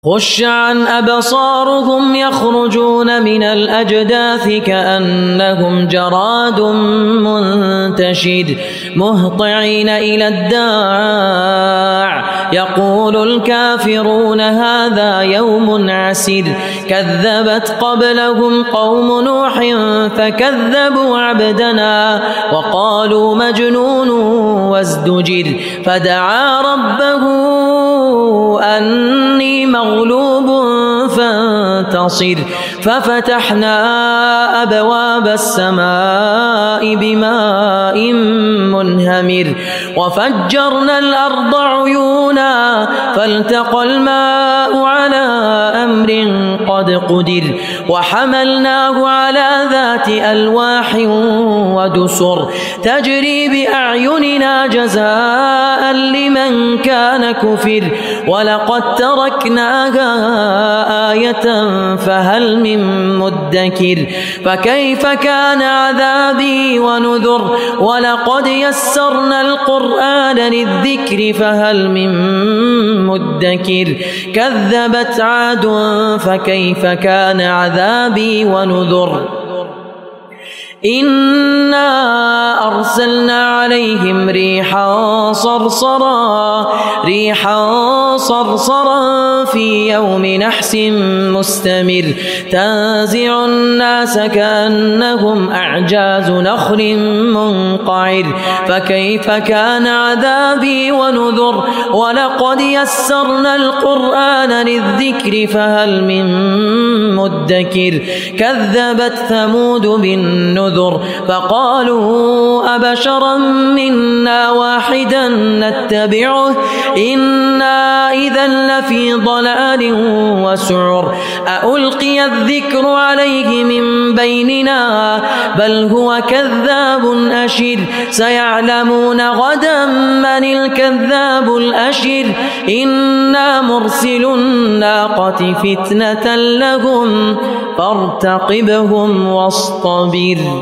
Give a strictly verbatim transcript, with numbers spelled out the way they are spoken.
خش عن أبصارهم يخرجون من الأجداث كأنهم جراد منتشر مهطعين إلى الداع يقول الكافرون هذا يوم عسير كذبت قبلهم قوم نوح فكذبوا عبدنا وقالوا مجنون وازدجر فدعا ربه أني مغلوب فانتصر ففتحنا أبواب السماء بماء منهمر وفجرنا الأرض عيونا فالتقى الماء على أمر قد قدر وحملناه على ذات ألواح ودسر تجري بأعيننا جزاء لمن كان كفر ولقد تركناها آية فهل من مدكر فكيف كان عذابي ونذر ولقد يسرنا القرآن للذكر فهل من مدكر كذبت عاد فكيف كان عذابي ونذر إنا أرسلنا عليهم ريحا صرصرا ريحا صرصرا في يوم نحس مستمر تنزع الناس كأنهم أعجاز نخل منقعر فكيف كان عذابي ونذر ولقد يسرنا القرآن للذكر فهل من مدكر كذبت ثمود بالنذر فقالوا أبشرا منا واحدا نتبعه إنا إذا لفي ضلال وسعر ألقي الذكر عليه من بيننا بل هو كذاب أشر سيعلمون غدا من الكذاب الأشر إنا مرسل الناقة فتنة لهم فارتقبهم واصطبر